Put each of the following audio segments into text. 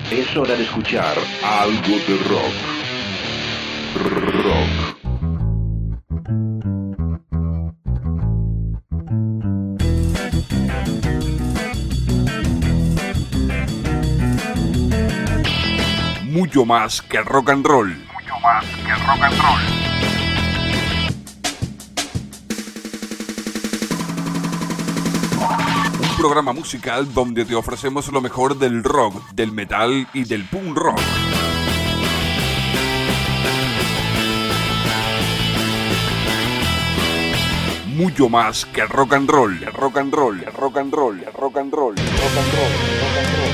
Es hora de escuchar algo de rock. Rock. Mucho más que rock and roll. Mucho más que rock and roll. Un programa musical donde te ofrecemos lo mejor del rock, del metal y del punk rock. Mucho más que rock and roll, rock and roll, rock and roll, rock and roll, rock and roll, rock and roll.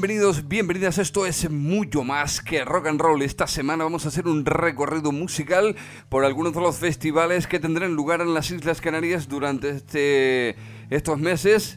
bienvenidos, bienvenidas. Esto es mucho más que rock and roll. Esta semana vamos a hacer un recorrido musical por algunos de los festivales que tendrán lugar en las Islas Canarias durante estos meses.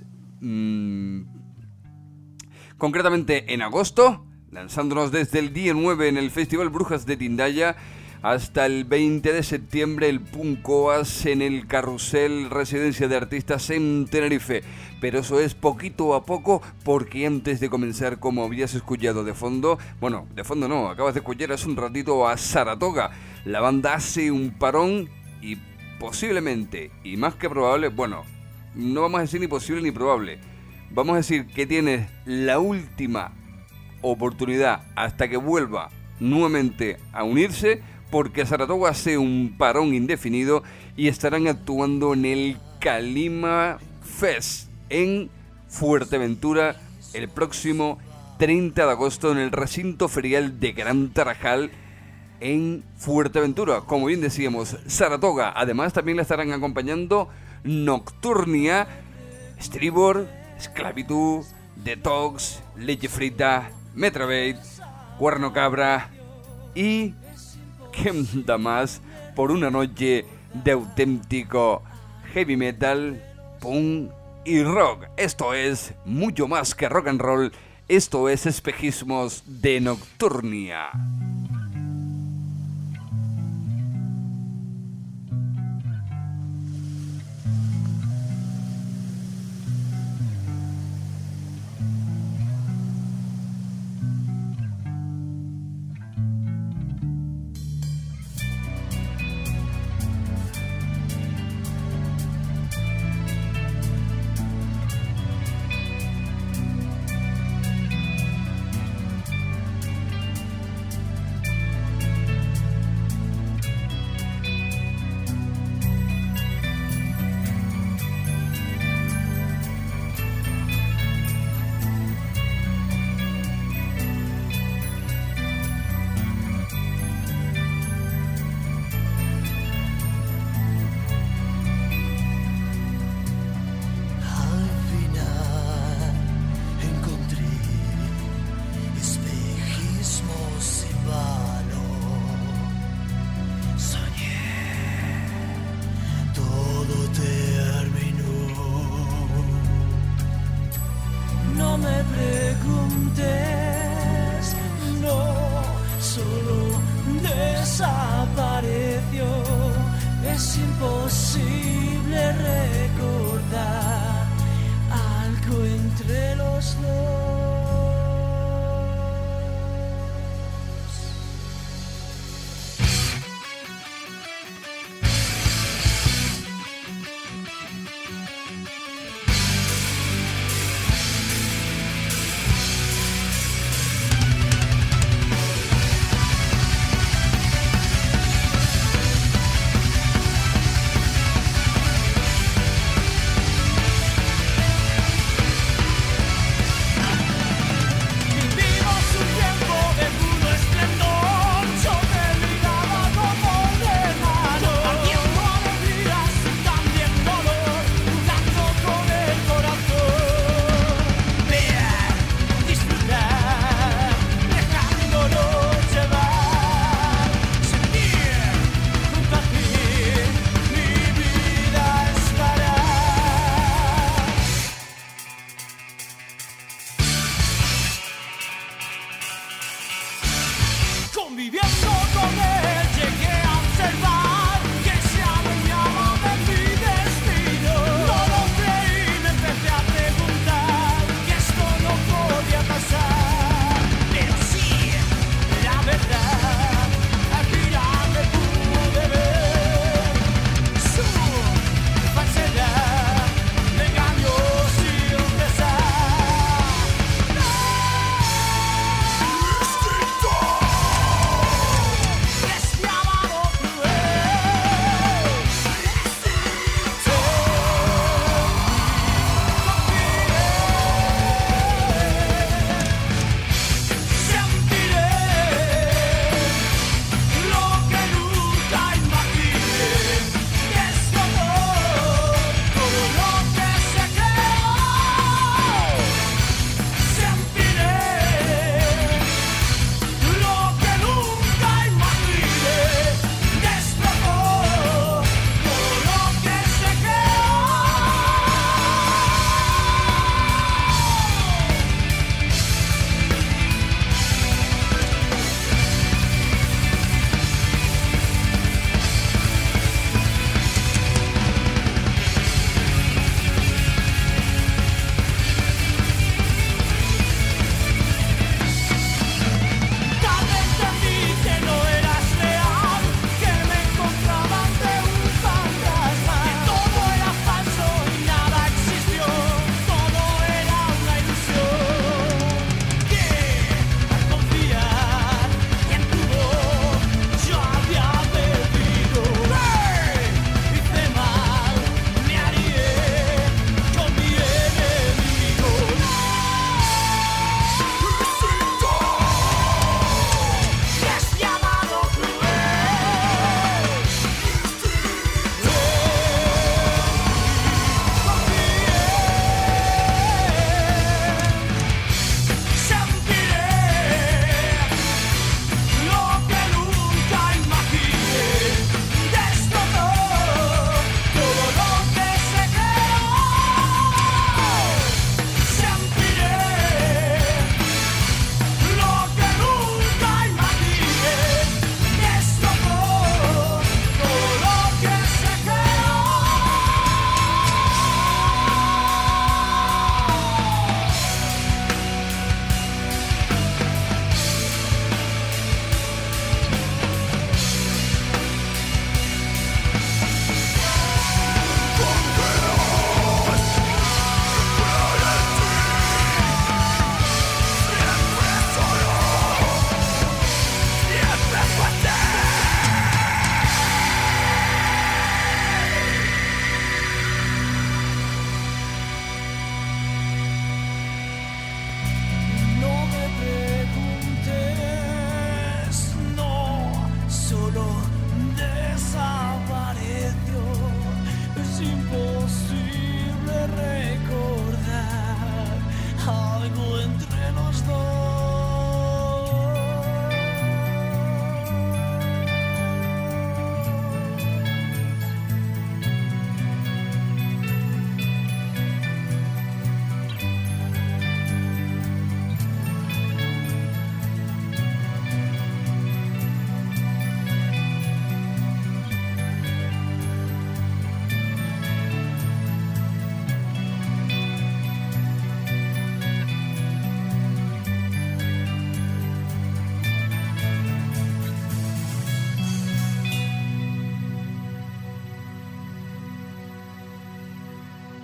Concretamente en agosto, lanzándonos desde el día 9 en el Festival Brujas de Tindaya hasta el 20 de septiembre el Puncoas en el Carrusel Residencia de Artistas en Tenerife. Pero eso es poquito a poco, porque antes de comenzar, como habías escuchado de fondo, bueno, de fondo no, acabas de escuchar hace un ratito a Saratoga. La banda hace un parón y posiblemente, y más que probable, bueno, no vamos a decir ni posible ni probable, vamos a decir que tienes la última oportunidad hasta que vuelva nuevamente a unirse, porque Saratoga hace un parón indefinido y estarán actuando en el Calima Fest en Fuerteventura el próximo 30 de agosto en el recinto ferial de Gran Tarajal en Fuerteventura. Como bien decíamos, Saratoga. Además también la estarán acompañando Nocturnia, Stribor, Esclavitud, Detox, Leche Frita, Metrobate, Cuerno Cabra y ¿qué da más por una noche de auténtico heavy metal, punk y rock? Esto es mucho más que rock and roll. Esto es Espejismos de Nocturnia.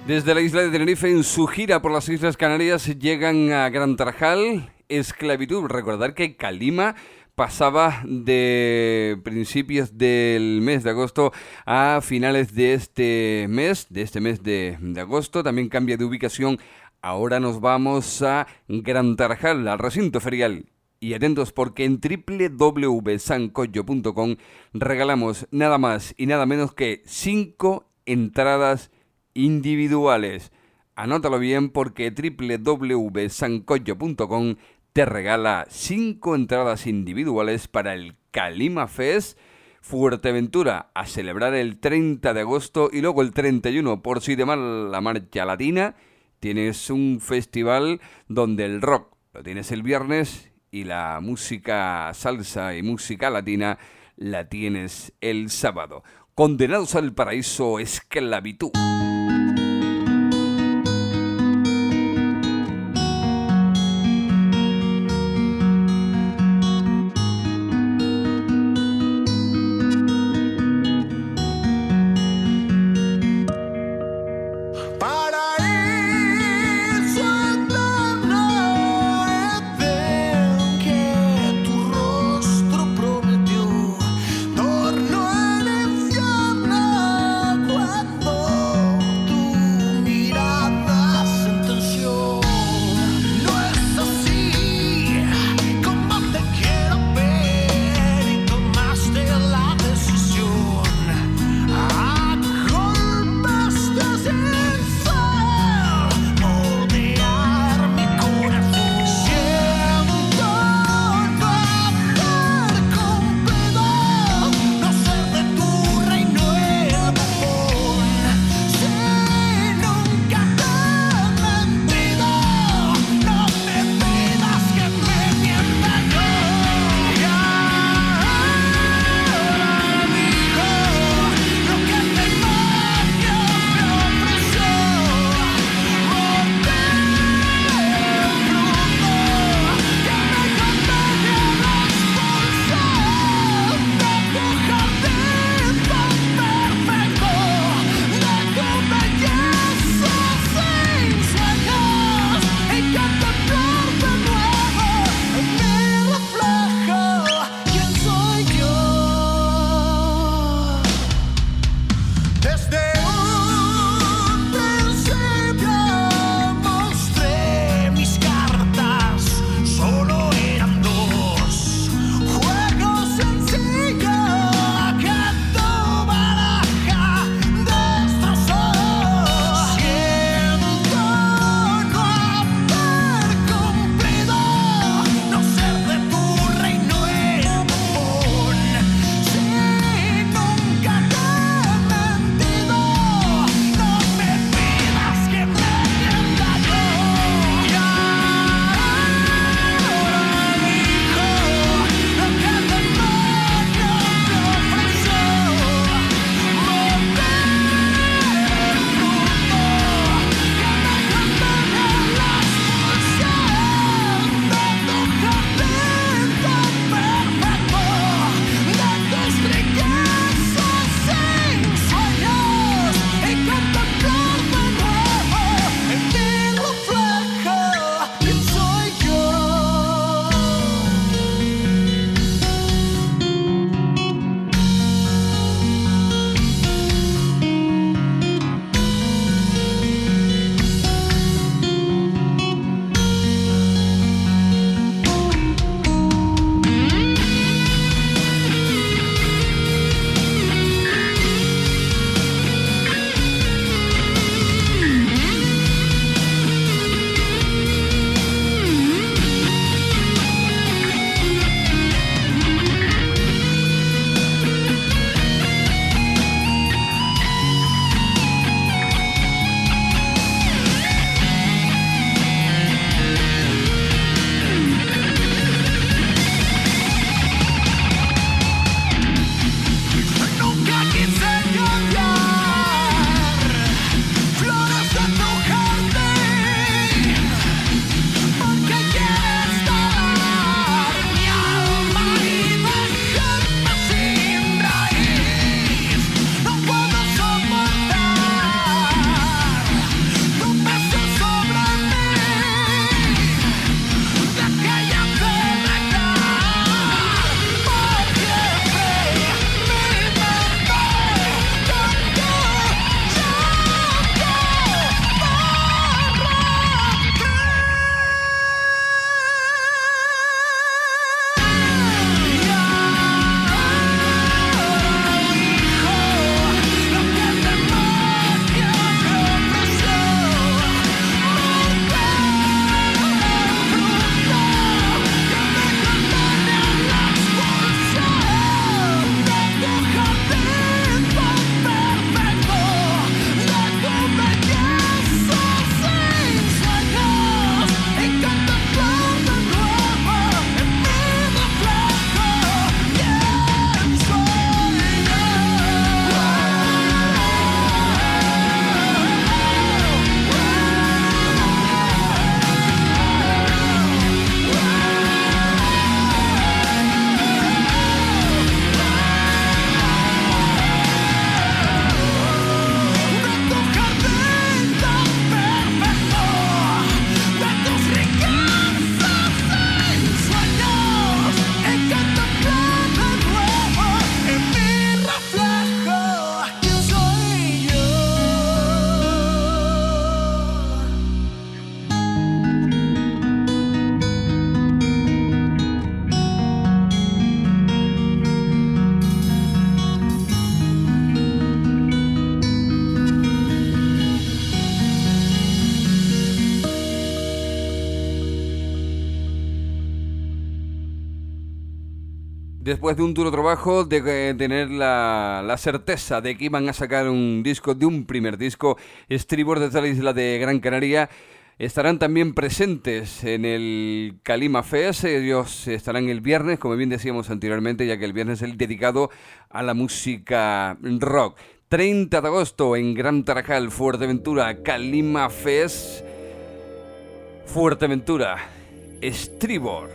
Desde la isla de Tenerife, en su gira por las Islas Canarias, llegan a Gran Tarajal, Esclavitud. Recordar que Calima pasaba de principios del mes de agosto a finales de este mes de agosto. También cambia de ubicación. Ahora nos vamos a Gran Tarajal, al recinto ferial. Y atentos porque en www.sancoyo.com regalamos nada más y nada menos que 5 entradas individuales. Anótalo bien porque www.sancoyo.com te regala 5 entradas individuales para el Calima Fest Fuerteventura, a celebrar el 30 de agosto y luego el 31, por si te mal la marcha latina. Tienes un festival donde el rock lo tienes el viernes y la música salsa y música latina la tienes el sábado. Condenados al paraíso, Esclavitud. Torno al infierno cuando Después de un duro trabajo, de tener la certeza de que iban a sacar un disco, de un primer disco, Estribor desde la isla de Gran Canaria, estarán también presentes en el Calima Fest. Ellos estarán el viernes, como bien decíamos anteriormente, ya que el viernes es el dedicado a la música rock. 30 de agosto en Gran Tarajal, Fuerteventura, Calima Fest, Fuerteventura, Estribor.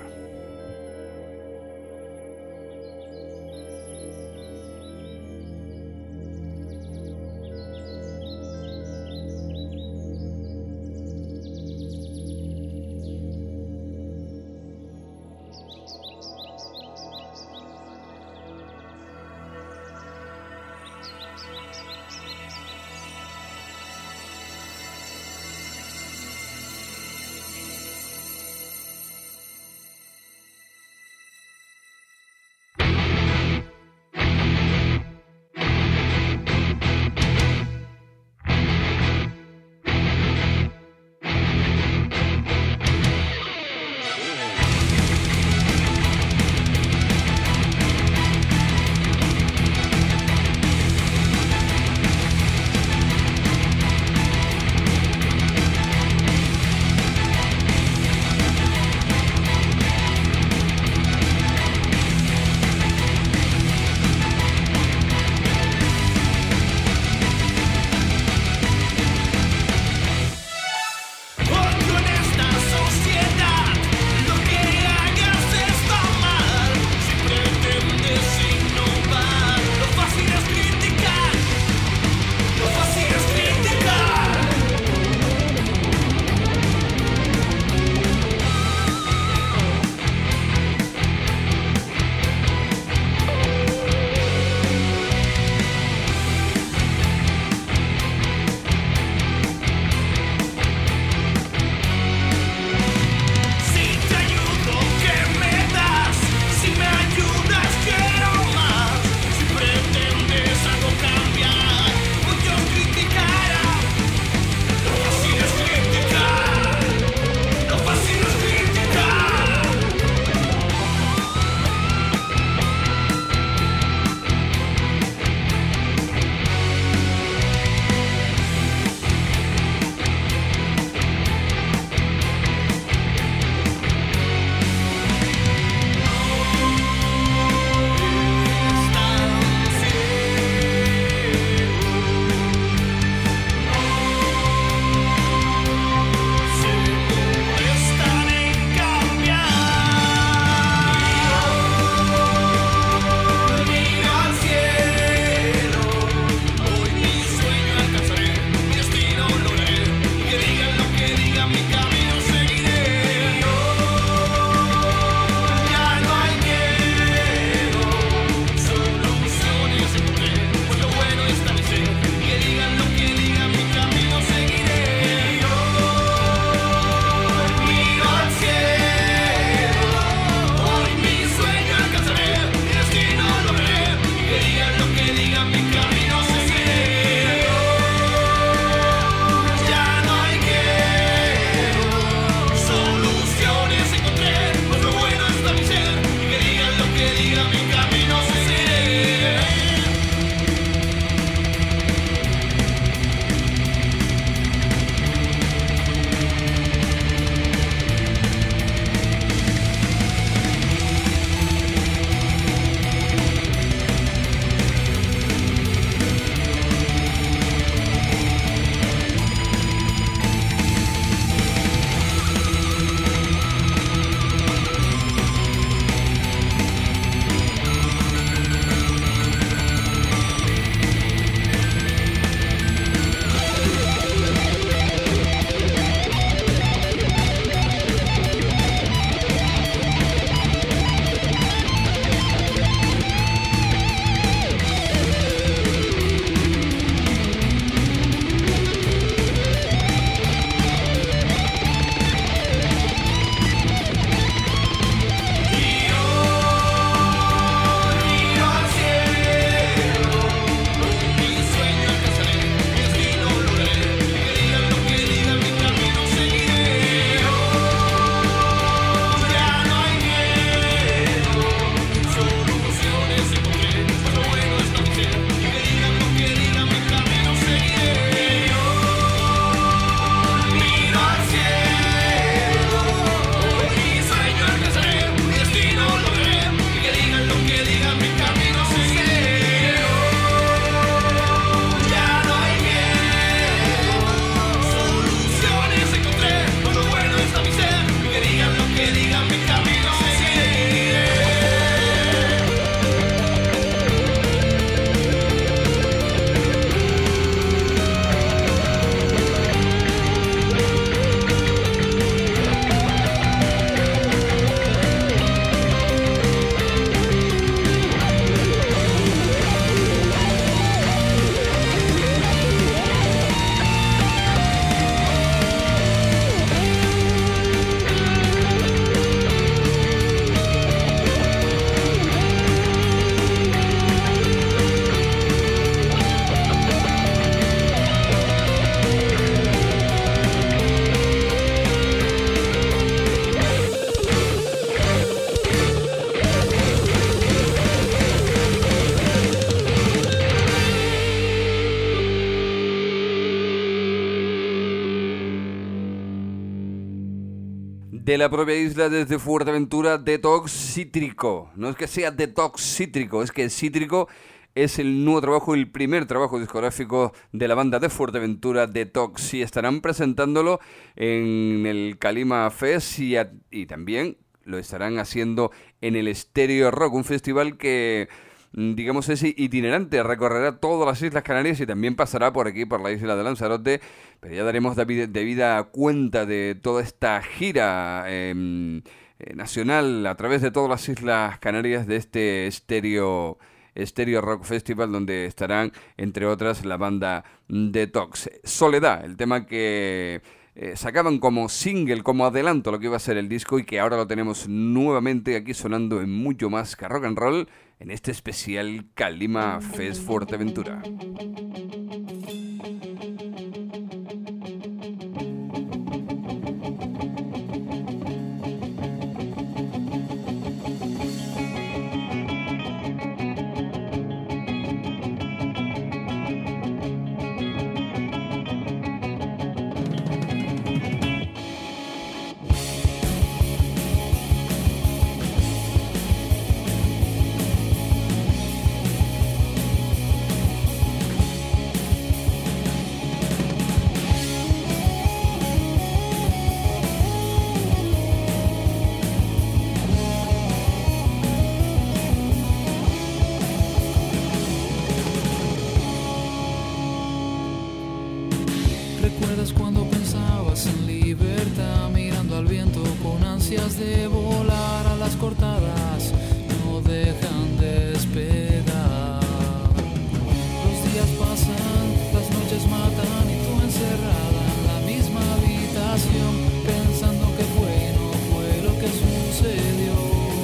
de la propia isla desde Fuerteventura, Detox Cítrico. No es que sea Detox Cítrico, es que Cítrico es el nuevo trabajo, el primer trabajo discográfico de la banda de Fuerteventura, Detox, y estarán presentándolo en el Calima Fest y también lo estarán haciendo en el Stereo Rock, un festival que, digamos, es itinerante, recorrerá todas las Islas Canarias y también pasará por aquí, por la isla de Lanzarote, pero ya daremos debida cuenta de toda esta gira nacional a través de todas las Islas Canarias de este Stereo Rock Festival, donde estarán, entre otras, la banda Detox. Soledad, el tema que sacaban como single, como adelanto lo que iba a ser el disco y que ahora lo tenemos nuevamente aquí sonando en Mucho Más que Rock and Roll en este especial Calima Fest Fuerteventura. ¿Recuerdas cuando pensabas en libertad, mirando al viento con ansias de volar? A las cortadas no dejan de despegar. Los días pasan, las noches matan y tú encerrada en la misma habitación, pensando que fue y no fue lo que sucedió.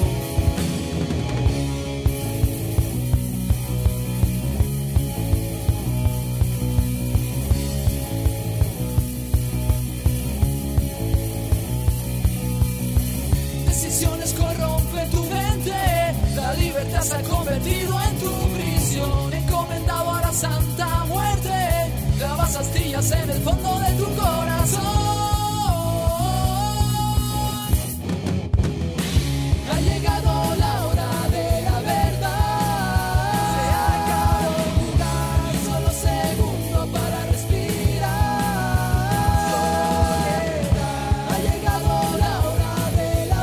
La libertad se ha convertido en tu prisión, encomendado a la santa muerte, clavas astillas en el fondo de tu corazón. Ha llegado la hora de la verdad, se acabó jugar, solo segundo para respirar. Ha llegado la hora de la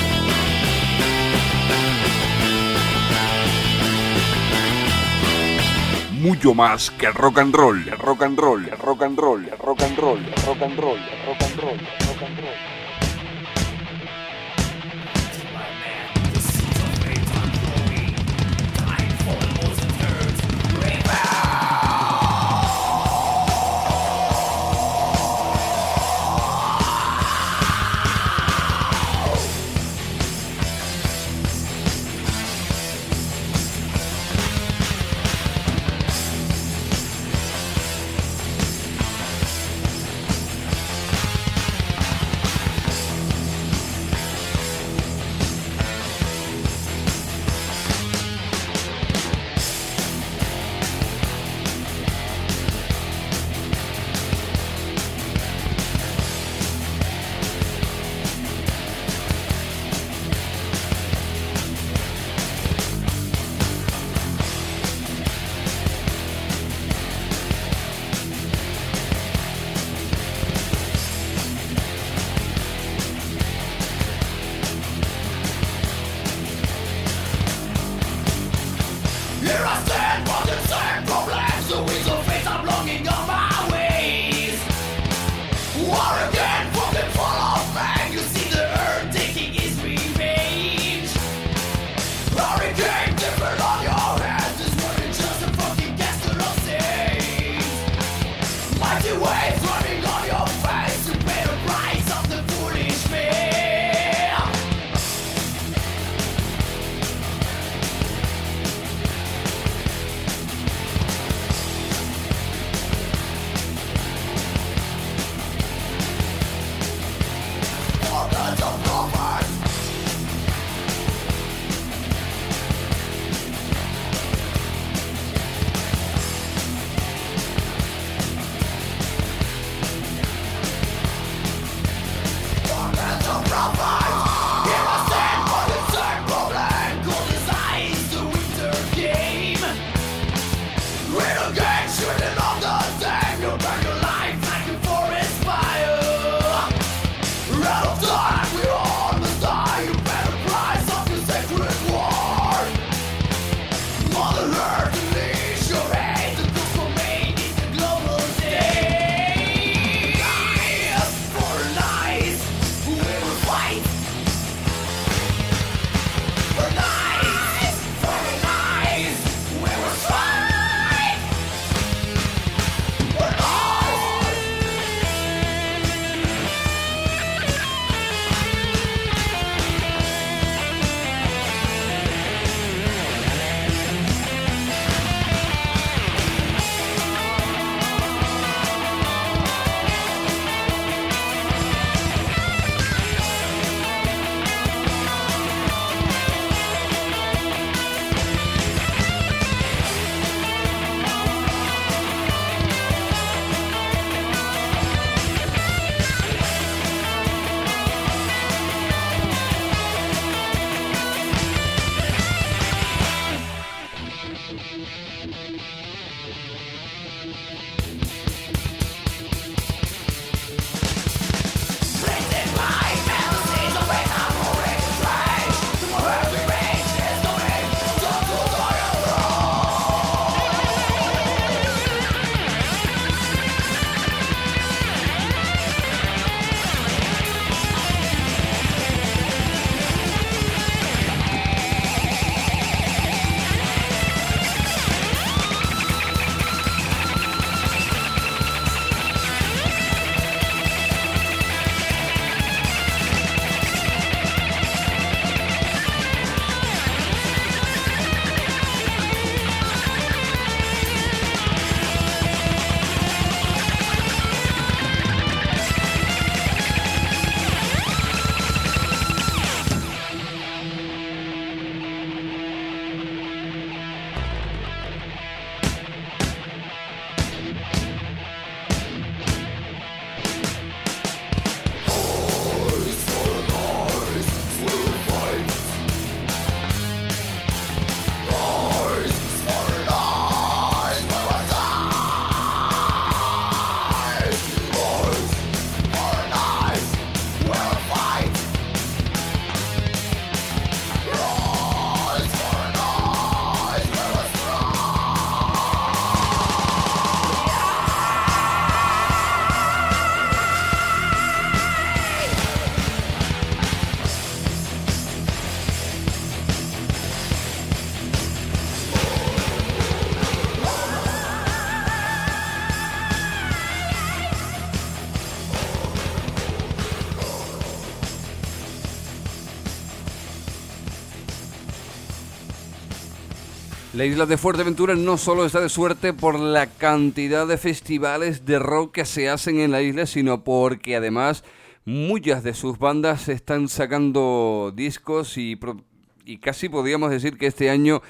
mucho más que el rock and roll, el rock and roll, el rock and roll, el rock and roll, el rock and roll, el rock and roll, el rock and roll. La isla de Fuerteventura no solo está de suerte por la cantidad de festivales de rock que se hacen en la isla, sino porque además muchas de sus bandas están sacando discos y casi podríamos decir que este año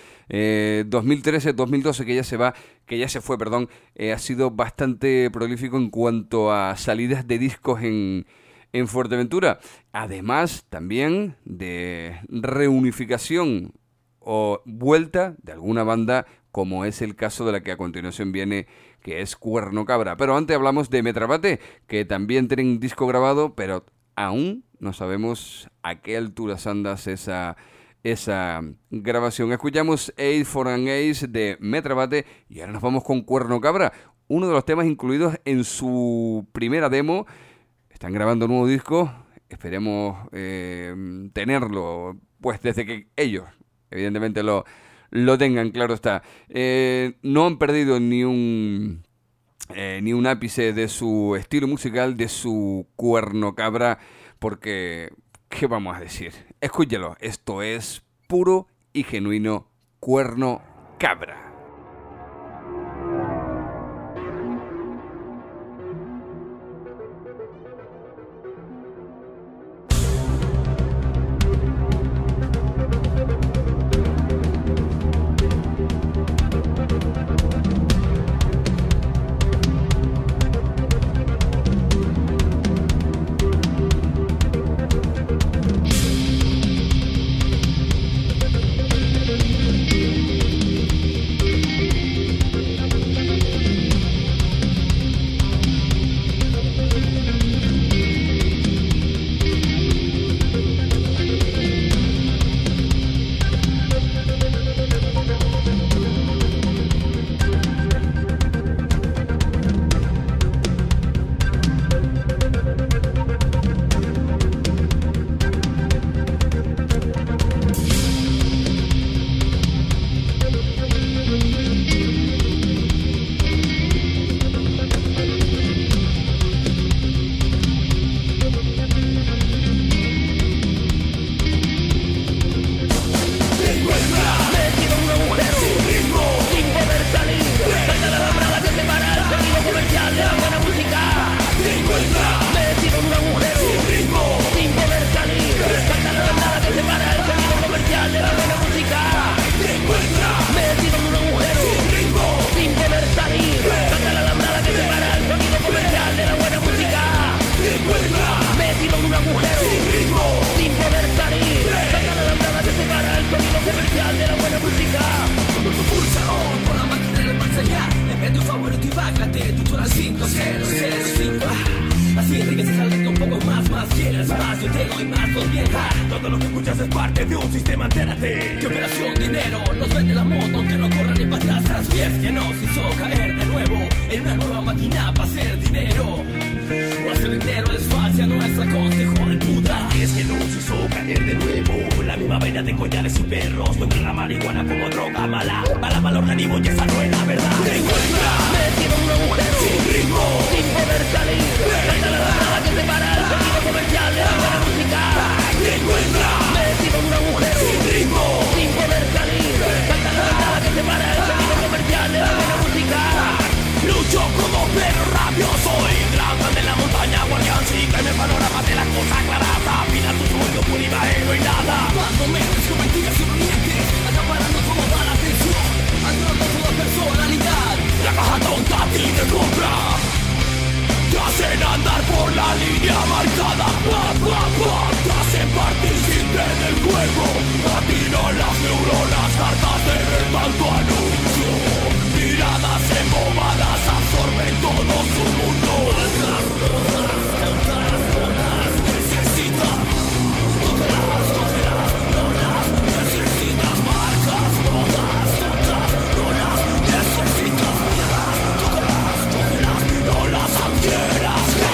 2013-2012 que ya se fue, ha sido bastante prolífico en cuanto a salidas de discos en Fuerteventura. Además también de reunificación o vuelta de alguna banda, como es el caso de la que a continuación viene, que es Cuerno Cabra. Pero antes hablamos de Metrabate, que también tienen disco grabado, pero aún no sabemos a qué alturas andas esa grabación. Escuchamos Ace for an Ace de Metrabate y ahora nos vamos con Cuerno Cabra, uno de los temas incluidos en su primera demo. Están grabando un nuevo disco, esperemos tenerlo pues desde que ellos evidentemente lo tengan, claro está. No han perdido ni un ápice de su estilo musical, de su Cuerno Cabra, porque ¿qué vamos a decir? Escúchalo, esto es puro y genuino Cuerno Cabra.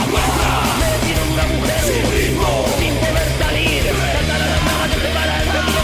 Sin ritmo, sin poder salir, salta la llamada que separa el camino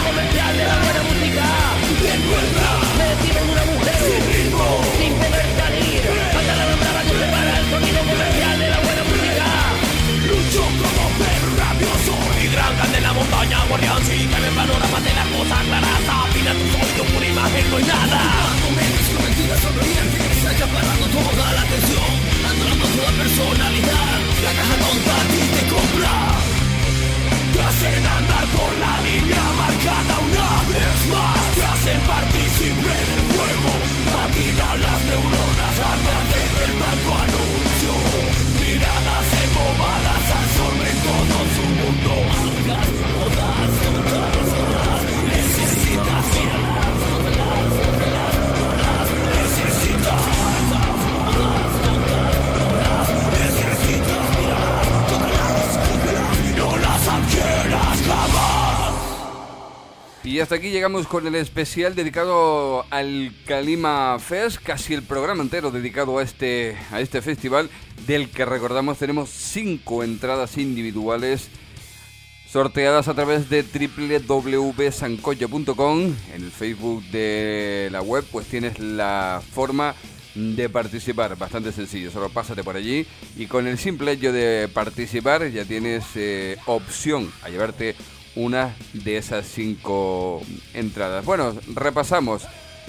Y hasta aquí llegamos con el especial dedicado al Kalima Fest, casi el programa entero dedicado a este festival, del que recordamos tenemos 5 entradas individuales sorteadas a través de www.sancocho.com. En el Facebook de la web pues tienes la forma de participar, bastante sencillo, solo pásate por allí y con el simple hecho de participar ya tienes opción a llevarte una de esas 5 entradas. Bueno, repasamos.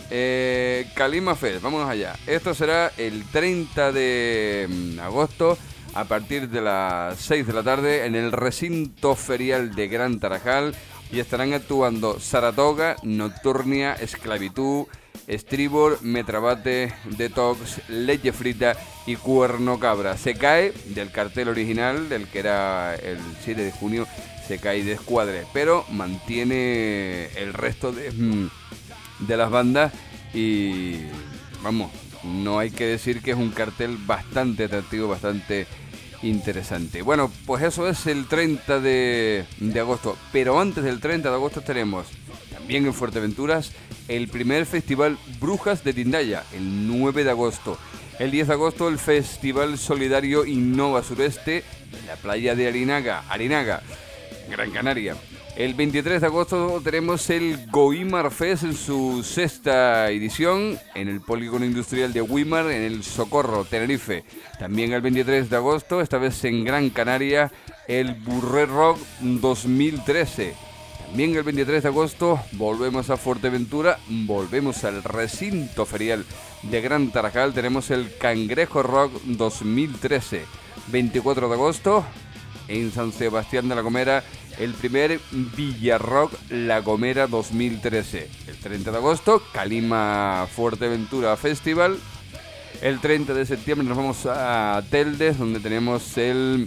Kalima Fest, vámonos allá. Esto será el 30 de agosto a partir de las 6 de la tarde en el recinto ferial de Gran Tarajal y estarán actuando Saratoga, Nocturnia, Esclavitud, Estribor, Metrabate, Detox, Leche Frita y Cuerno Cabra. Se cae del cartel original, del que era el 7 de junio, se cae de Escuadre, pero mantiene el resto de las bandas y vamos, no hay que decir que es un cartel bastante atractivo, bastante interesante. Bueno, pues eso es el 30 de agosto, pero antes del 30 de agosto tenemos también en Fuerteventuras el primer festival Brujas de Tindaya, el 9 de agosto. El 10 de agosto el Festival Solidario Innova Sureste en la playa de Arinaga, Gran Canaria. El 23 de agosto tenemos el Goimar Fest en su 6ª edición en el Polígono Industrial de Guimar, en el Socorro, Tenerife. También el 23 de agosto, esta vez en Gran Canaria, el Burre Rock 2013. También el 23 de agosto volvemos a Fuerteventura, volvemos al recinto ferial de Gran Tarajal, tenemos el Cangrejo Rock 2013. 24 de agosto en San Sebastián de la Gomera, el primer Villarrock La Gomera 2013. El 30 de agosto, Kalima Fuerteventura Festival. El 30 de septiembre nos vamos a Teldes, donde tenemos el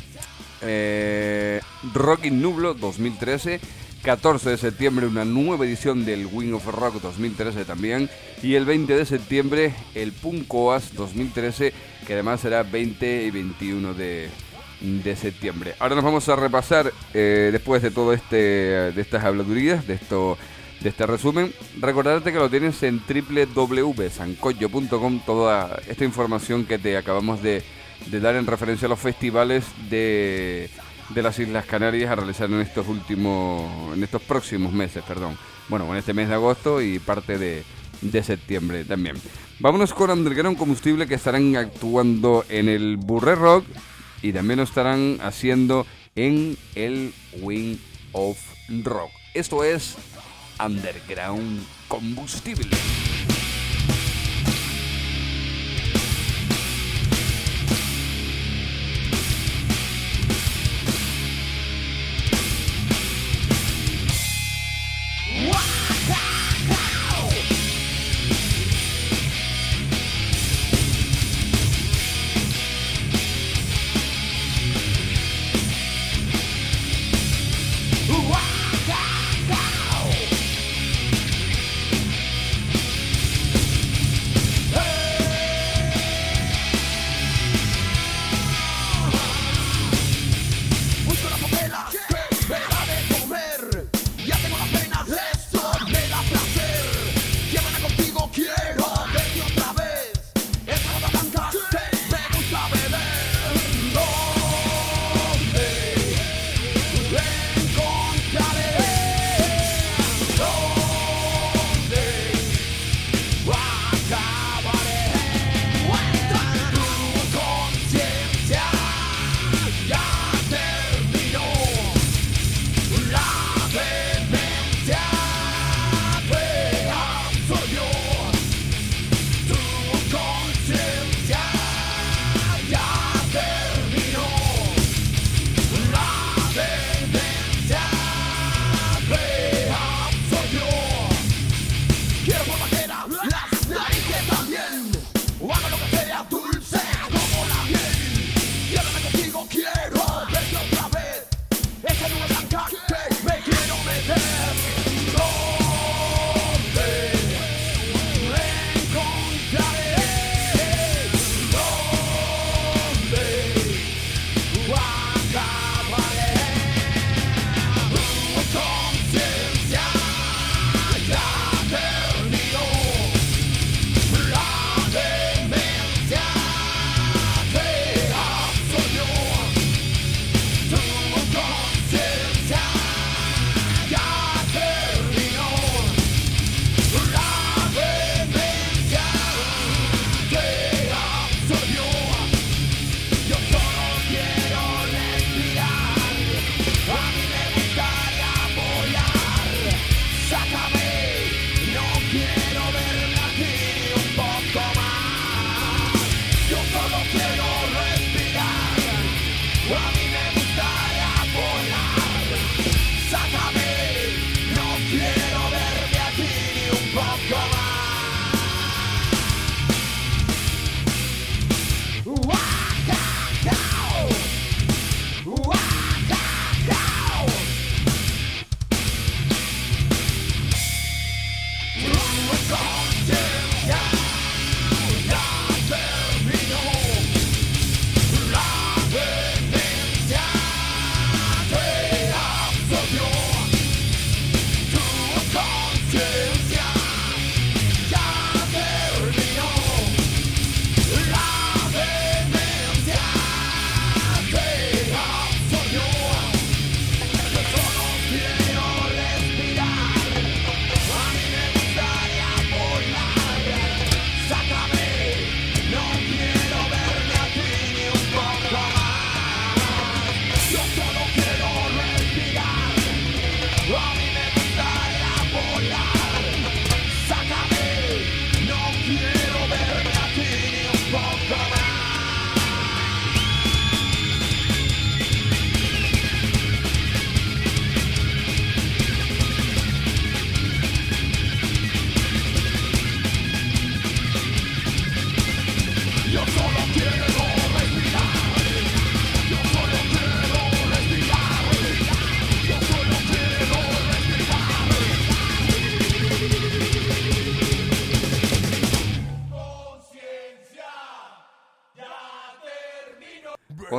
Rockin' Nublo 2013. 14 de septiembre una nueva edición del Wing of Rock 2013 también. Y el 20 de septiembre el Punk Oas 2013, que además será 20 y 21 de septiembre. Ahora nos vamos a repasar después de todo de estas habladurías, de este resumen. Recordarte que lo tienes en www.sancocho.com, toda esta información que te acabamos de dar en referencia a los festivales de las Islas Canarias a realizar en estos próximos meses, bueno, en este mes de agosto y parte de septiembre también. Vámonos con Underground Combustible, que estarán actuando en el Burre Rock y también lo estarán haciendo en el Wing of Rock. Esto es Underground Combustible.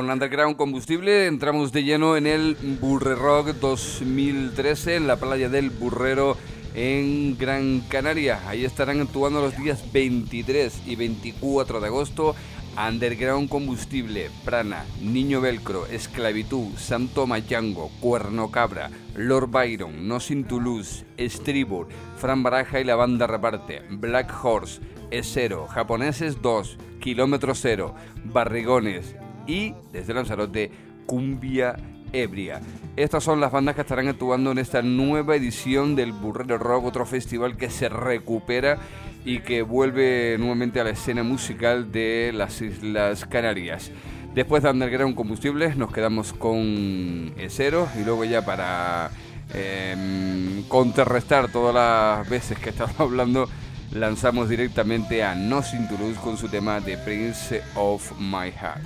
Con Underground Combustible entramos de lleno en el Burre Rock 2013 en la playa del Burrero en Gran Canaria. Ahí estarán actuando los días 23 y 24 de agosto Underground Combustible, Prana, Niño Velcro, Esclavitud, Santo Mayango, Cuerno Cabra, Lord Byron, No Sin Toulouse, Estribor, Fran Baraja y la banda reparte, Black Horse, Esero, Japoneses 2, Kilómetro Cero, Barrigones y, desde Lanzarote, Cumbia Ebria. Estas son las bandas que estarán actuando en esta nueva edición del Burrero Rock, otro festival que se recupera y que vuelve nuevamente a la escena musical de las Islas Canarias. Después de Underground Combustible nos quedamos con Esero y luego ya para contrarrestar todas las veces que he estado hablando, lanzamos directamente a No Sin Toulouse con su tema The Prince of My Heart.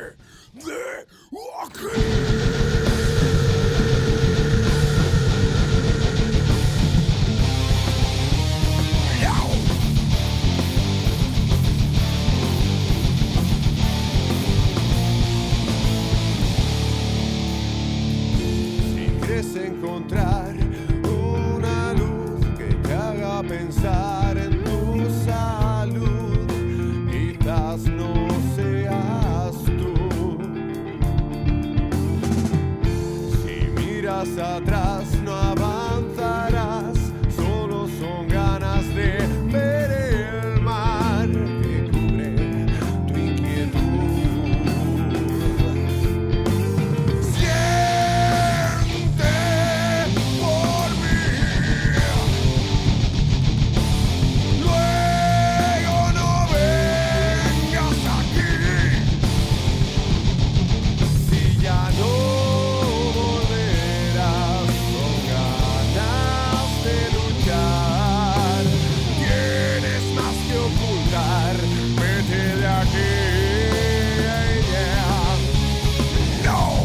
Si quieres encontrar una luz que te haga pensar en tu salud, quizás no seas tú. Si miras atrás no avanzarás, solo son ganas de ver el mar que cubre tu inquietud. Siente por mí, luego no vengas aquí. Si ya no volverás, son ganas de luchar. Tienes más que ocultar, vete de aquí. No.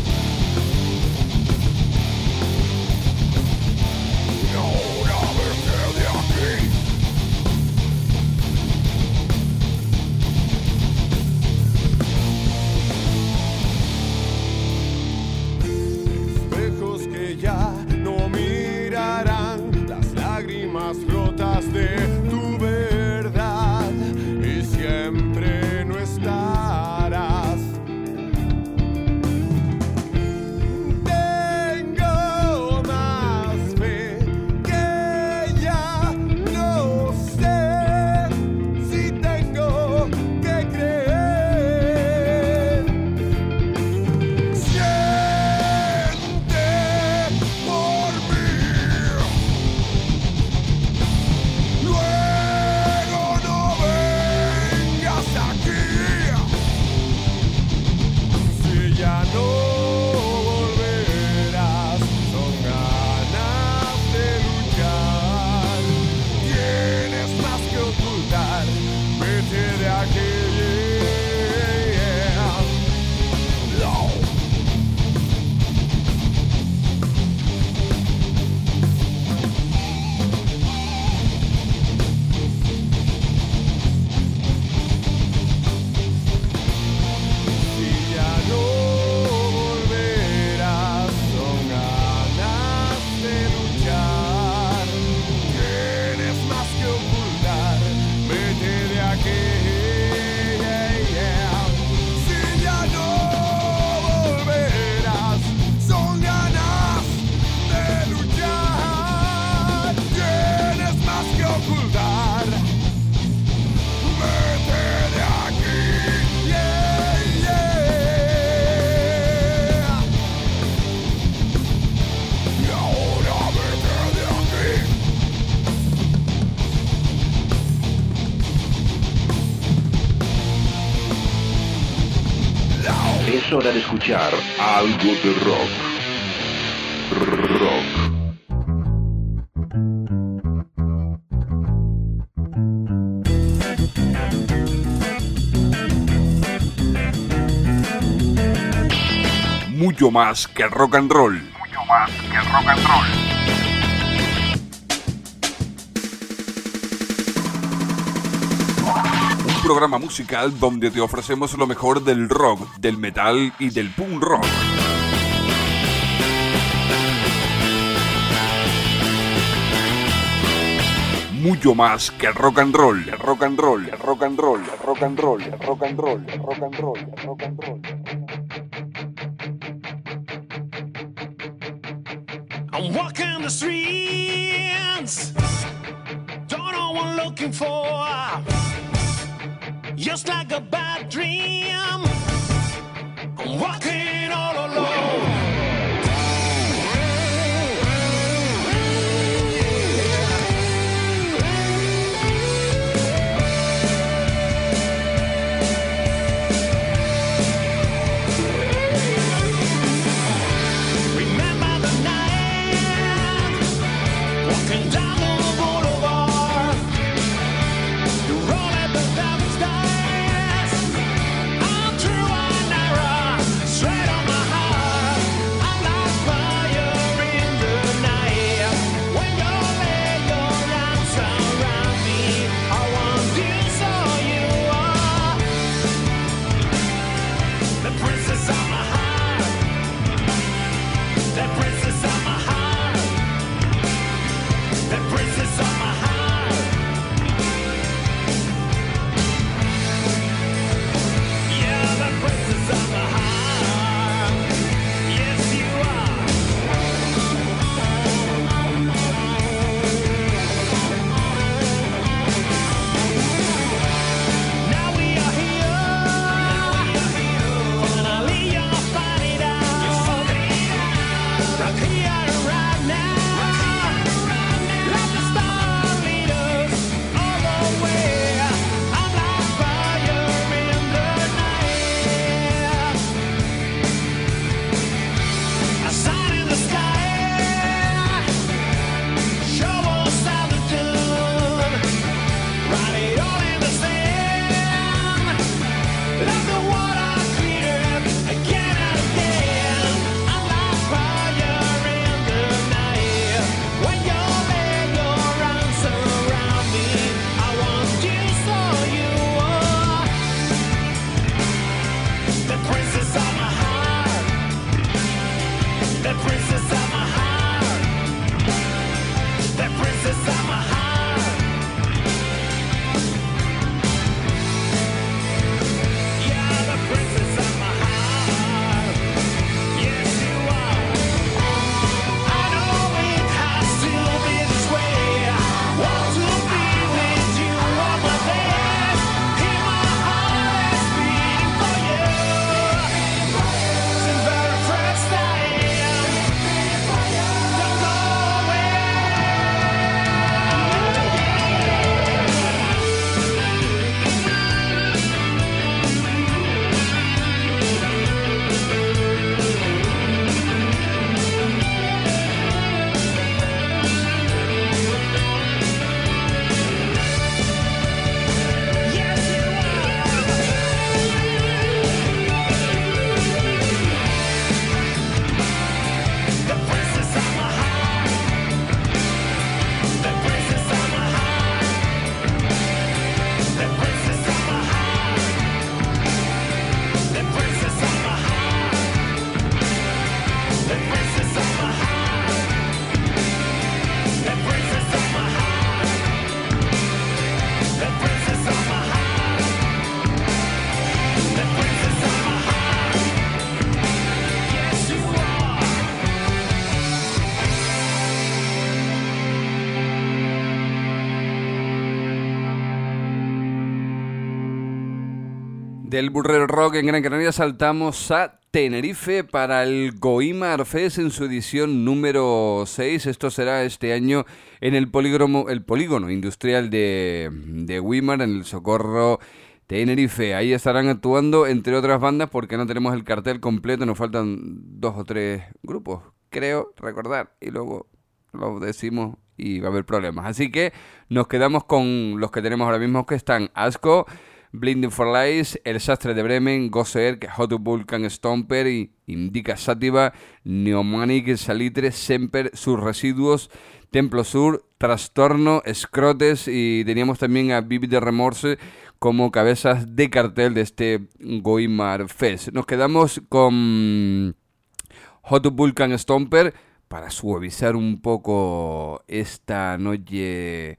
No, vete de aquí. Espejos que ya no mirarán las lágrimas rotas de tu verdad y siempre no estarás. Tengo más fe que ya no sé si tengo que creer. Siente por mí, luego no vengas aquí. Si ya no volverás, son ganas de luchar. Tienes más que ocultar, vete de aquí. No. Si ya no volverás, son ganas de luchar. Tienes más que ocultar, vete de aquí. Si ya no volverás, son ganas de luchar. Tienes más que ocultar, vete de aquí. Y ahora vete de aquí. Es hora de escuchar algo de rock. Rock. Mucho más que rock and roll. Mucho más que rock and roll. Un programa musical donde te ofrecemos lo mejor del rock, del metal y del punk rock. Mucho más que rock and roll, rock and roll, rock and roll, rock and roll, rock and roll, rock and roll, rock and roll. I'm walking the streets, don't know what I'm looking for, just like a bad dream, I'm walking all alone. Del Burrero Rock en Gran Canaria saltamos a Tenerife para el Goimar Fest en su edición número 6. Esto será este año en el polígono industrial de Weimar, en el Socorro Tenerife. Ahí estarán actuando, entre otras bandas, porque no tenemos el cartel completo, nos faltan 2 o 3 grupos, creo recordar, y luego lo decimos y va a haber problemas. Así que nos quedamos con los que tenemos ahora mismo, que están Asco, Blinding for Lies, El Sastre de Bremen, Gozer, Hot Vulcan Stomper, Indica Sativa, Neomanic, Salitre, Semper, Sus Residuos, Templo Sur, Trastorno, Scrotes, y teníamos también a Vivid de Remorse como cabezas de cartel de este Goimar Fest. Nos quedamos con Hot Vulcan Stomper para suavizar un poco esta noche,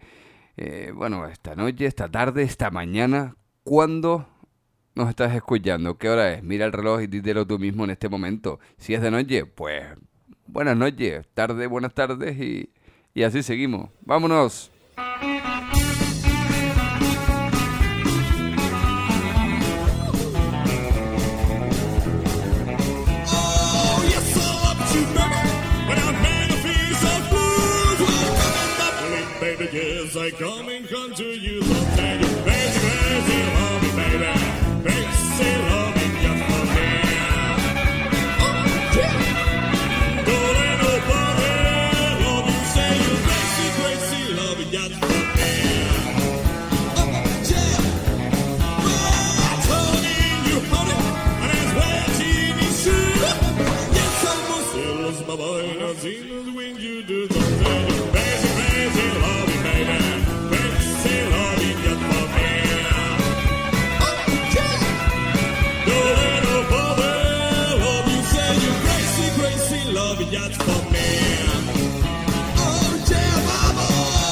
esta tarde, esta mañana. ¿Cuándo nos estás escuchando? ¿Qué hora es? Mira el reloj y dídelo tú mismo en este momento. Si es de noche, pues buenas noches, tarde, buenas tardes y así seguimos. ¡Vámonos! Yes, I come and come to you, so tell you, crazy, crazy, love me, baby, crazy, love me, just for me. Oh, yeah. Don't let nobody love you, say you, crazy, crazy, love me, just for me. Oh, yeah. Well, I'm telling you, honey, and that's what you need to. Yes, I must lose my mind, I've seen it when you do something. Crazy, crazy, love me. Just for me. Oh, yeah, mama.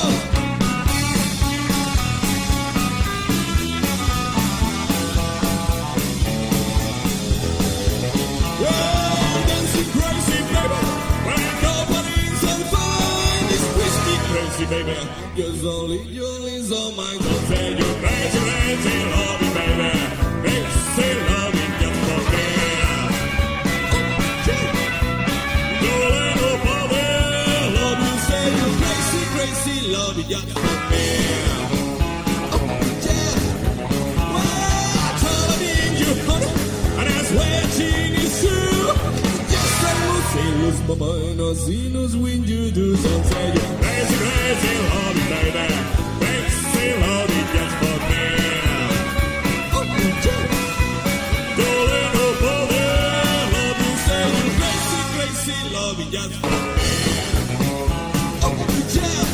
Well, dancing crazy, baby. When nobody's so fine, it's whiskey crazy, baby. Cause only you is on my mind. Don't say you crazy, crazy, love me, baby. Crazy, love me, just for me. Love you just for me. Oh, yeah. Well, I'm telling you, honey, and that's where genius true. Yes, I will say, lose my mind, I've seen us when you do. So say you crazy, crazy, love you, baby. Crazy, love you just for me. Oh, yeah. Don't let nobody love you, say you crazy, crazy, love you just for me. Oh, yeah.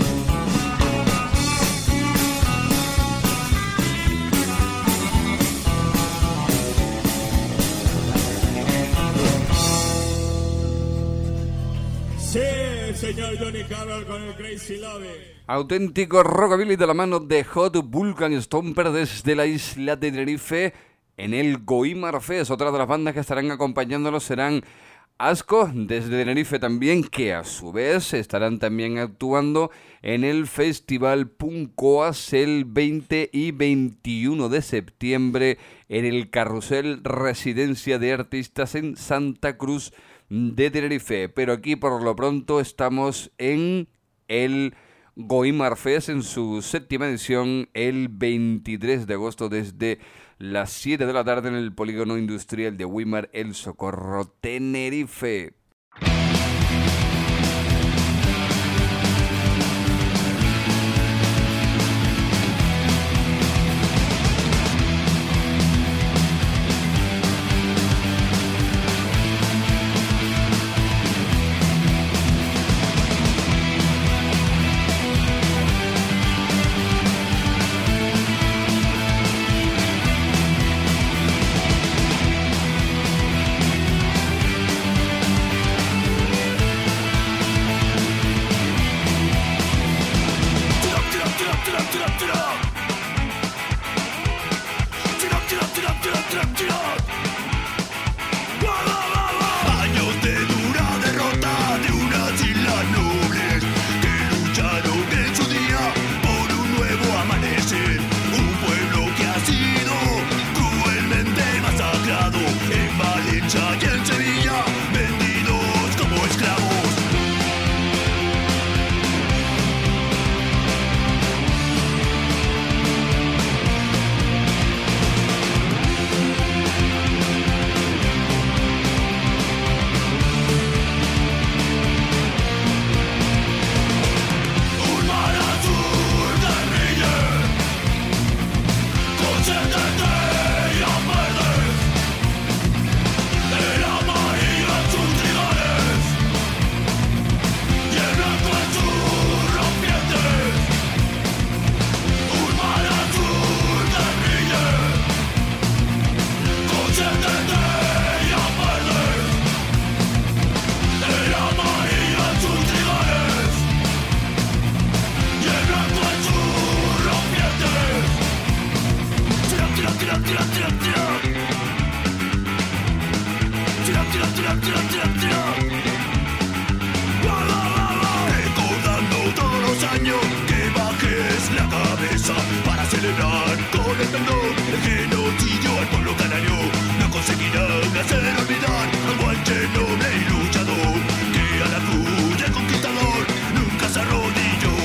Señor Johnny Carroll con el Crazy Love. Auténtico rockabilly de la mano de Hot Vulcan Stomper desde la isla de Tenerife en el Goimar Fest. Otra de las bandas que estarán acompañándolos serán Asco desde Tenerife también, que a su vez estarán también actuando en el Festival Puncoas el 20 y 21 de septiembre en el Carrusel Residencia de Artistas en Santa Cruz de Tenerife. Pero aquí por lo pronto estamos en el Goimar Fest en su 7ª edición el 23 de agosto desde las 7 de la tarde en el Polígono Industrial de Weimar El Socorro, Tenerife. Culture Recordando todos los años que bajes la cabeza para celebrar con el pendón el genocidio al pueblo canario. No conseguirán hacer olvidar al guanche noble y luchador que a la cruz del conquistador nunca se arrodilló.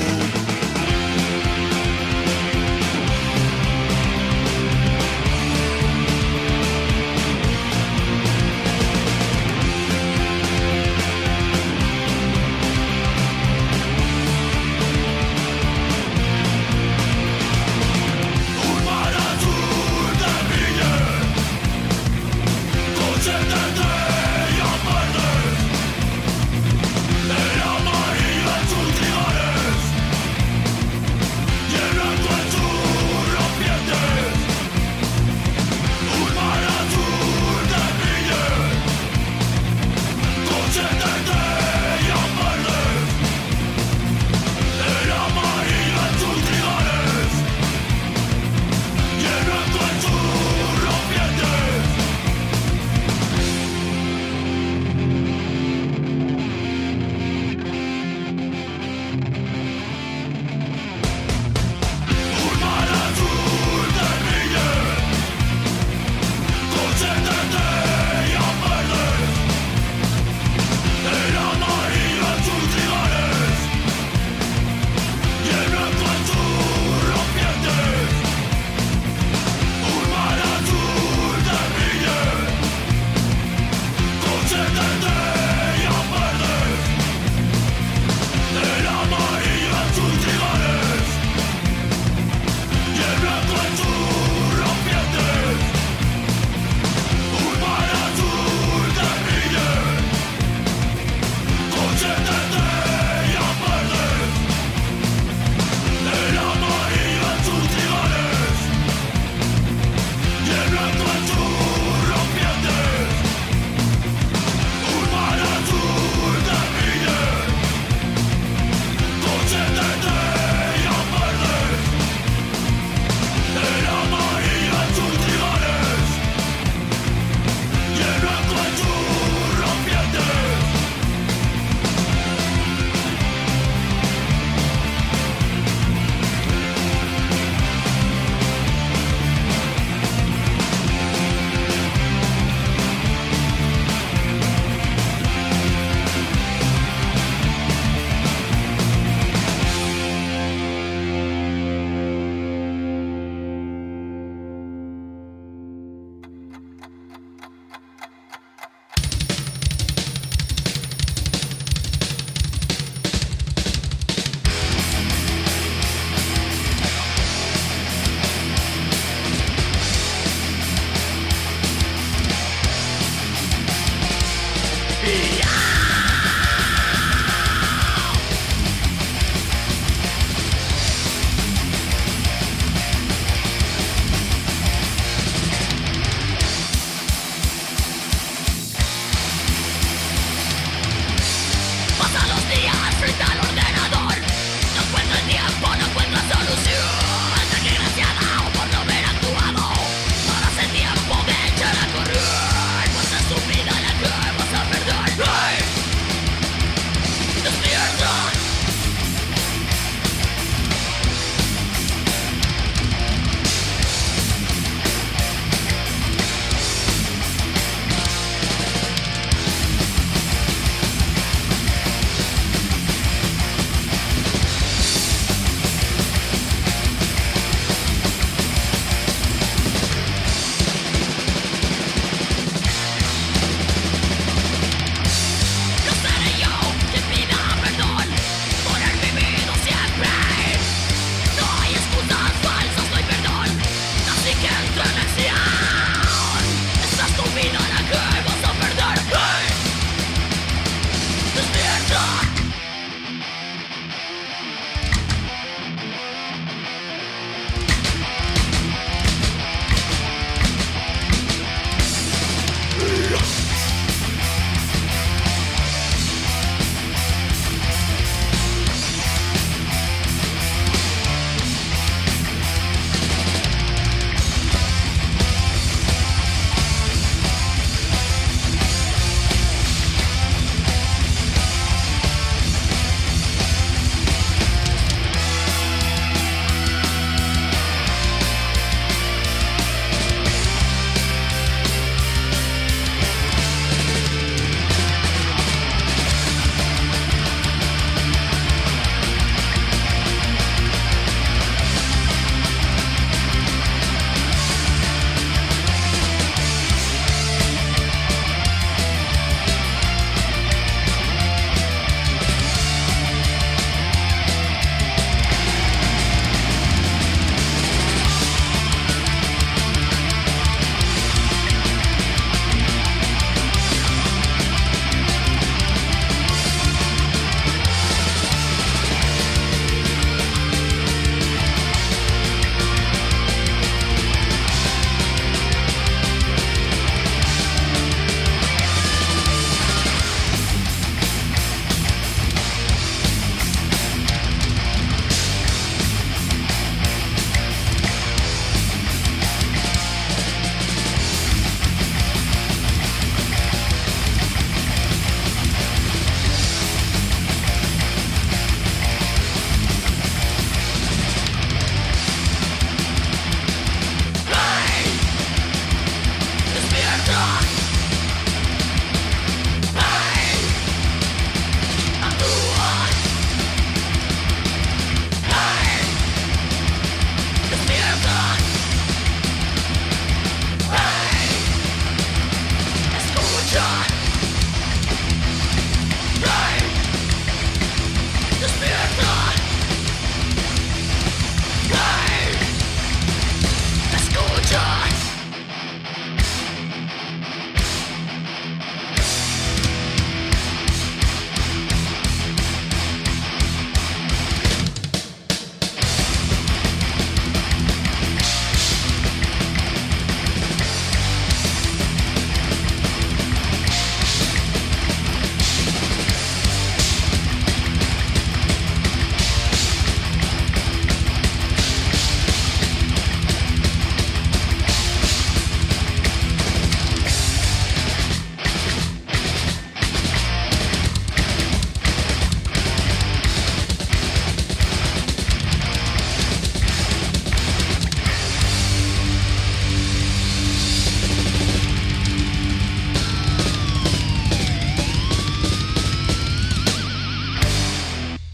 Un mar azul de brillo, con 73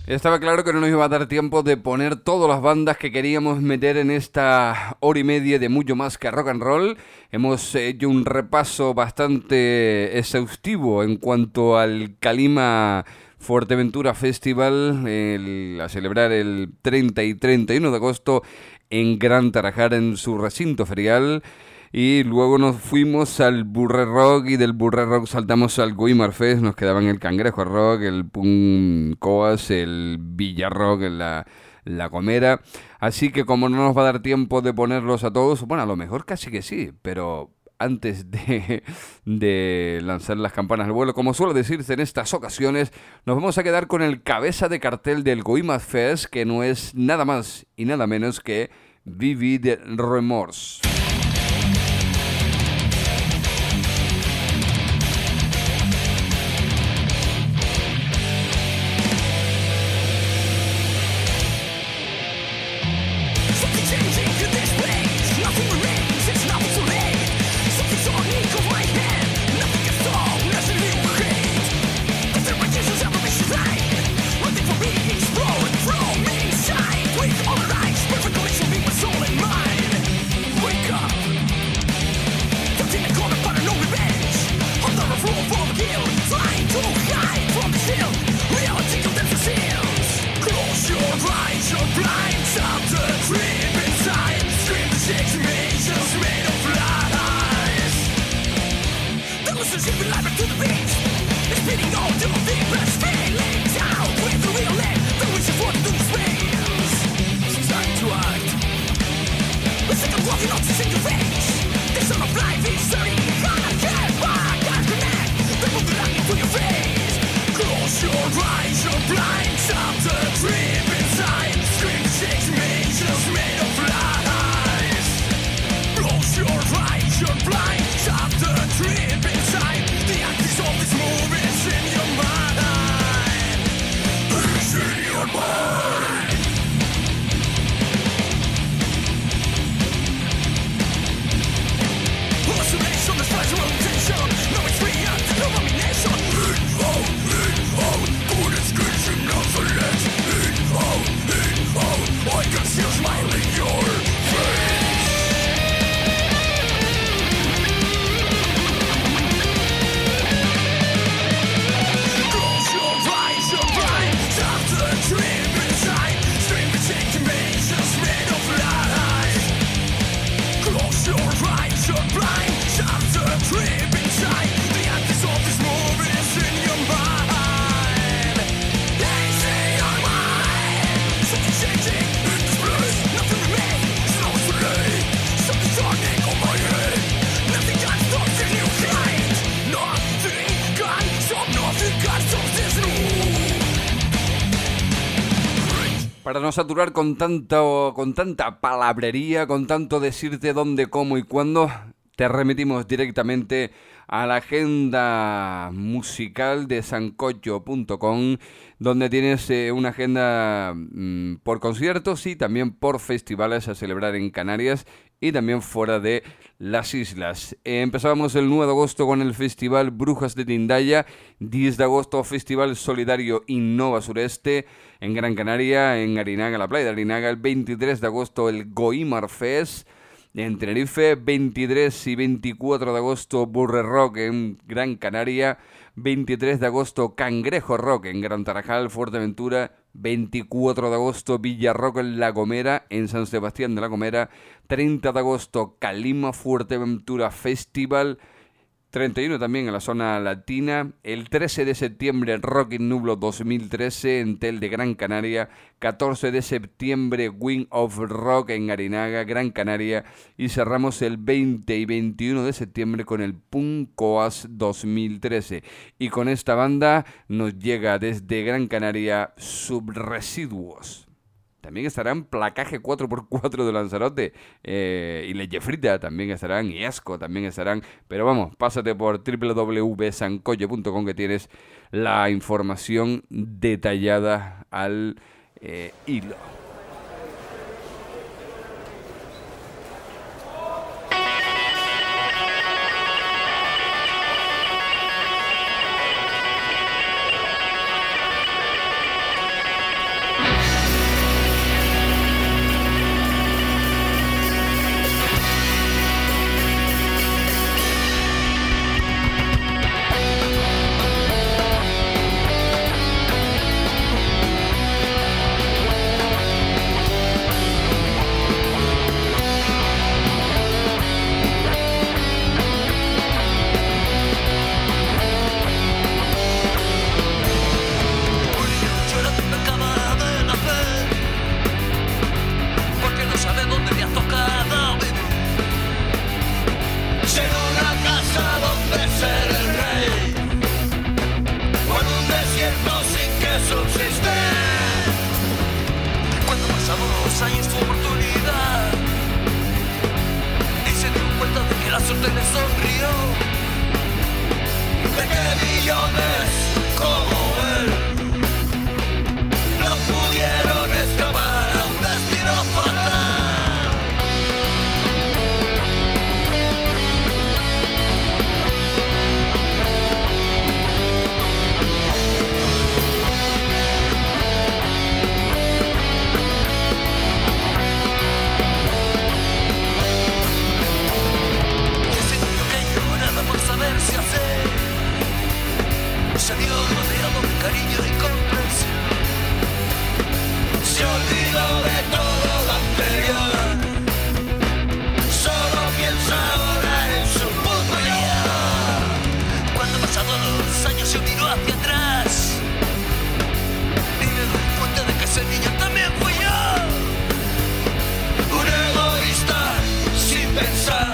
Estaba claro que no nos iba a dar tiempo de poner todas las bandas que queríamos meter en esta hora y media de mucho más que rock and roll. Hemos hecho un repaso bastante exhaustivo en cuanto al Calima Fuerteventura Festival, a celebrar el 30 y 31 de agosto en Gran Tarajal, en su recinto ferial. Y luego nos fuimos al Burre Rock y del Burre Rock saltamos al Goimar Fest. Nos quedaban el Cangrejo Rock, el Punk Coas, el Villa Rock, la Gomera. Así que como no nos va a dar tiempo de ponerlos a todos, bueno, a lo mejor casi que sí, pero antes de lanzar las campanas al vuelo, como suele decirse en estas ocasiones, nos vamos a quedar con el cabeza de cartel del Goimar Fest, que no es nada más y nada menos que Vivid Remorse. Para no saturar con tanta palabrería, con tanto decirte dónde, cómo y cuándo, te remitimos directamente a la agenda musical de sancocho.com, donde tienes una agenda por conciertos y también por festivales a celebrar en Canarias y también fuera de las islas. Empezábamos el 9 de agosto con el Festival Brujas de Tindaya, 10 de agosto Festival Solidario Innova Sureste en Gran Canaria, en Arinaga, la playa de Arinaga, el 23 de agosto el Goimar Fest en Tenerife, 23 y 24 de agosto Burre Rock en Gran Canaria, 23 de agosto Cangrejo Rock en Gran Tarajal, Fuerteventura, 24 de agosto Villa Rock en La Gomera, en San Sebastián de La Gomera, 30 de agosto Calima Fuerteventura Festival, 31 también en la zona latina, el 13 de septiembre Rock in Nublo 2013 en Tel de Gran Canaria, 14 de septiembre Wing of Rock en Arinaga, Gran Canaria, y cerramos el 20 y 21 de septiembre con el Punk Coas 2013. Y con esta banda nos llega desde Gran Canaria Subresiduos. También estarán Placaje 4x4 de Lanzarote y Leche Frita también estarán, y Asco también estarán. Pero vamos, pásate por www.sancocho.com que tienes la información detallada al hilo. mundo sin que subsiste. Cuando pasados 2 años su oportunidad y se dio cuenta de que la suerte le sonrió, de que millones como él no pudieron escapar a un destino fatal. Saberse hacer, se vio rodeado de cariño y comprensión, se olvidó de todo lo anterior, solo piensa ahora en su mundo ya. Cuando pasados 2 años se miró hacia atrás y me doy cuenta de que ese niño también fui yo, un egoísta sin pensar.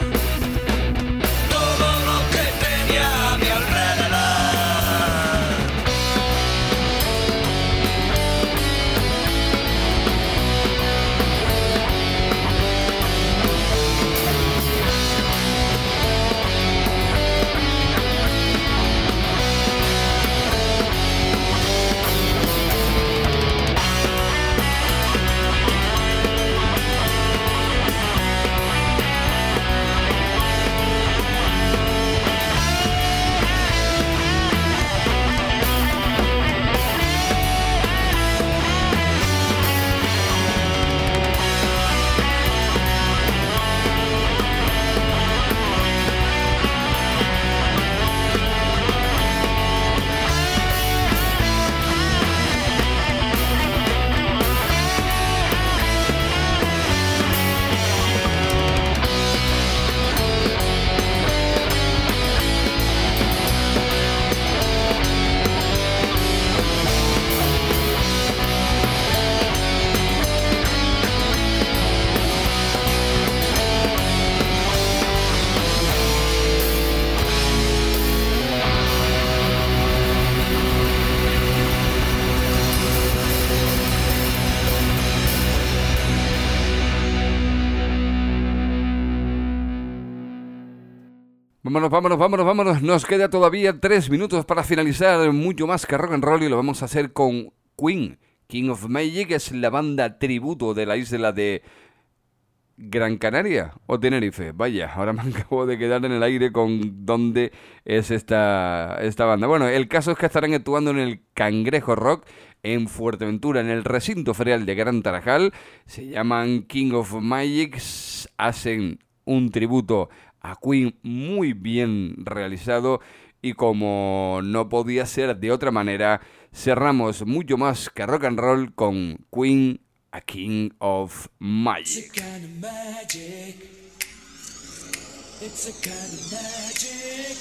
Vámonos. Nos queda todavía 3 minutos para finalizar mucho más que rock and roll y lo vamos a hacer con Queen. King of Magic es la banda tributo de la isla de Gran Canaria o Tenerife. Vaya, ahora me acabo de quedar en el aire con dónde es esta banda. Bueno, el caso es que estarán actuando en el Cangrejo Rock en Fuerteventura, en el recinto ferial de Gran Tarajal. Se llaman King of Magic, hacen un tributo a Queen muy bien realizado y como no podía ser de otra manera, cerramos mucho más que rock and roll con Queen, a King of Magic. It's a kind of magic. It's a kind of magic.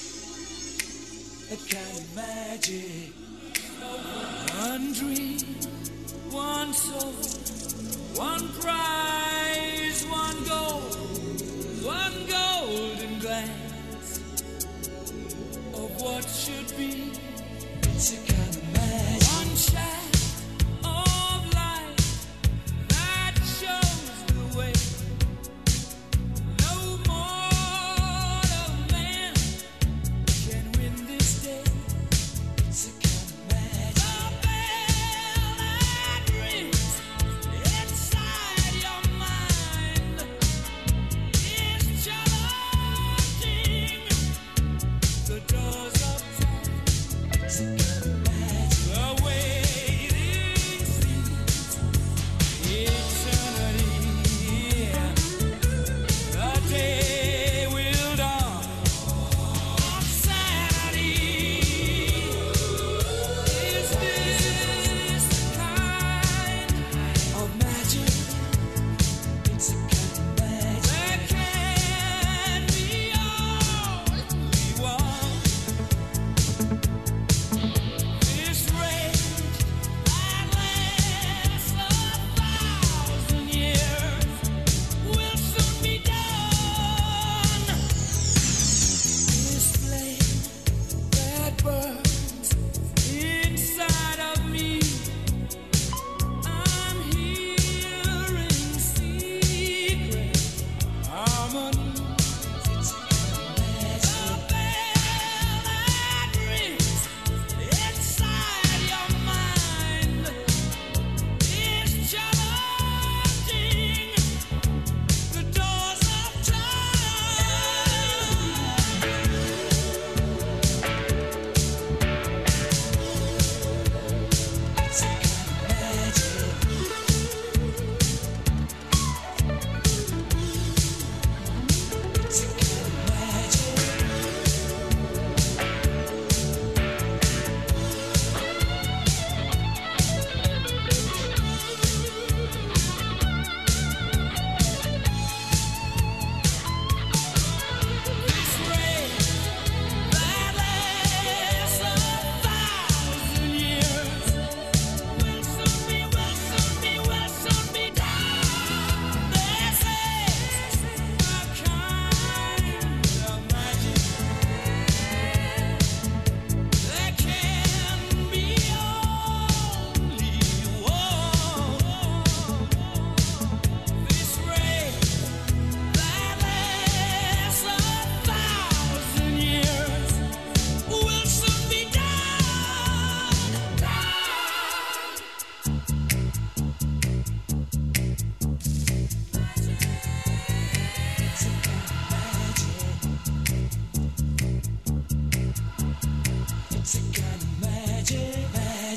A kind of magic. One dream, one soul, one prize, one goal. One golden glance of what should be. It's a kind of magic. One shaft of light that shows the way. No mortal man can win this day. It's a kind of magic. The bell that rings inside your mind. The doors of time, the waiting seems eternity. The day will dawn on Saturday. Is this the kind of magic? It's a kind of magic. There can be only one.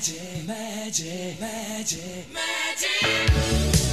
magic, magic, magic, magic.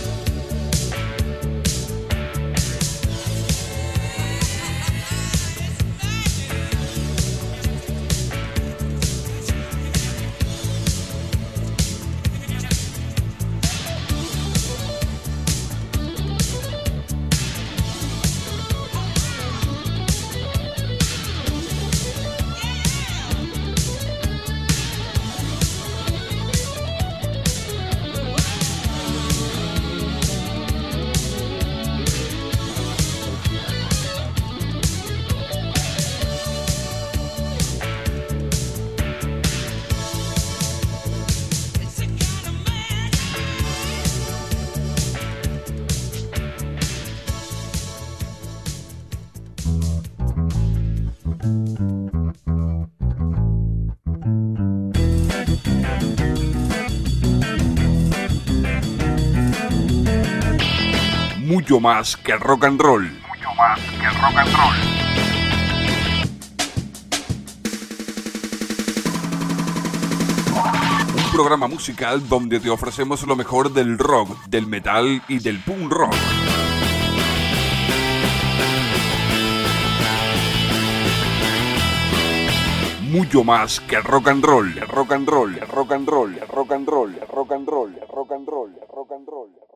Mucho más que rock and roll. Mucho más que rock and roll. Un programa musical donde te ofrecemos lo mejor del rock, del metal y del punk rock. Mucho más que rock and roll, rock and roll, rock and roll, rock and roll, rock and roll, rock and roll, rock and roll, rock and roll.